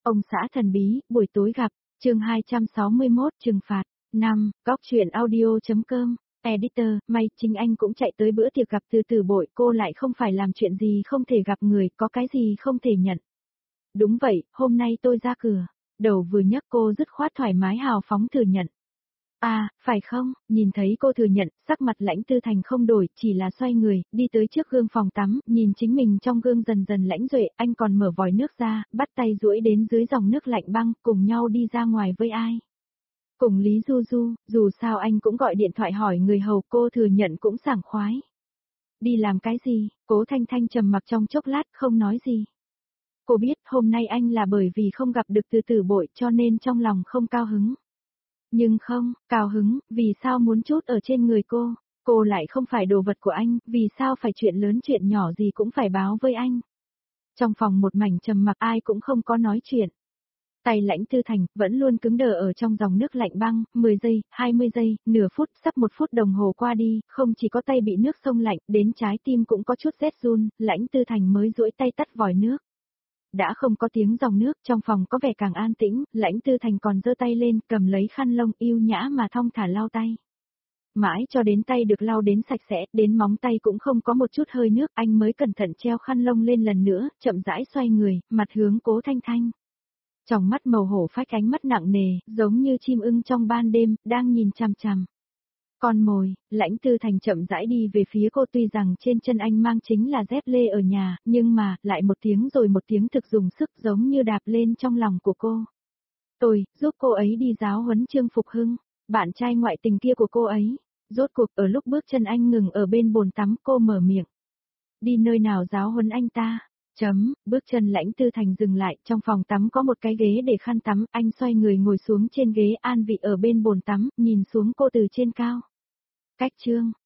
Ông xã thần bí, buổi tối gặp, chương 261 trừng phạt, 5, góc truyện audio.com, editor, may chính anh cũng chạy tới bữa tiệc gặp từ từ bội, cô lại không phải làm chuyện gì không thể gặp người, có cái gì không thể nhận. Đúng vậy, hôm nay tôi ra cửa, đầu vừa nhấc cô dứt khoát thoải mái hào phóng thừa nhận. À, phải không, nhìn thấy cô thừa nhận, sắc mặt Lãnh Tư Thành không đổi, chỉ là xoay người, đi tới trước gương phòng tắm, nhìn chính mình trong gương dần dần lãnh duệ, anh còn mở vòi nước ra, bắt tay duỗi đến dưới dòng nước lạnh băng, cùng nhau đi ra ngoài với ai. Cùng Lý Du Du, dù sao anh cũng gọi điện thoại hỏi người hầu, cô thừa nhận cũng sảng khoái. Đi làm cái gì, Cố Thanh Thanh trầm mặc trong chốc lát, không nói gì. Cô biết hôm nay anh là bởi vì không gặp được từ từ bội cho nên trong lòng không cao hứng. Nhưng không, cao hứng, vì sao muốn chút ở trên người cô lại không phải đồ vật của anh, vì sao phải chuyện lớn chuyện nhỏ gì cũng phải báo với anh. Trong phòng một mảnh trầm mặc ai cũng không có nói chuyện. Tay Lãnh Tư Thành vẫn luôn cứng đờ ở trong dòng nước lạnh băng, 10 giây, 20 giây, nửa phút, sắp 1 phút đồng hồ qua đi, không chỉ có tay bị nước sông lạnh, đến trái tim cũng có chút rét run, Lãnh Tư Thành mới duỗi tay tắt vòi nước. Đã không có tiếng dòng nước, trong phòng có vẻ càng an tĩnh, Lãnh Tư Thành còn giơ tay lên, cầm lấy khăn lông yêu nhã mà thong thả lau tay. Mãi cho đến tay được lau đến sạch sẽ, đến móng tay cũng không có một chút hơi nước, anh mới cẩn thận treo khăn lông lên lần nữa, chậm rãi xoay người, mặt hướng Cố Thanh Thanh. Trong mắt màu hổ phách ánh mắt nặng nề, giống như chim ưng trong ban đêm, đang nhìn chằm chằm. Con mồi, Lãnh Tư Thành chậm rãi đi về phía cô, tuy rằng trên chân anh mang chính là dép lê ở nhà, nhưng mà, lại một tiếng rồi một tiếng thực dùng sức giống như đạp lên trong lòng của cô. Tôi, giúp cô ấy đi giáo huấn Trương Phục Hưng, bạn trai ngoại tình kia của cô ấy. Rốt cuộc ở lúc bước chân anh ngừng ở bên bồn tắm cô mở miệng. Đi nơi nào giáo huấn anh ta? Bước chân Lãnh Tư Thành dừng lại, trong phòng tắm có một cái ghế để khăn tắm, anh xoay người ngồi xuống trên ghế an vị ở bên bồn tắm, nhìn xuống cô từ trên cao. Cách chương,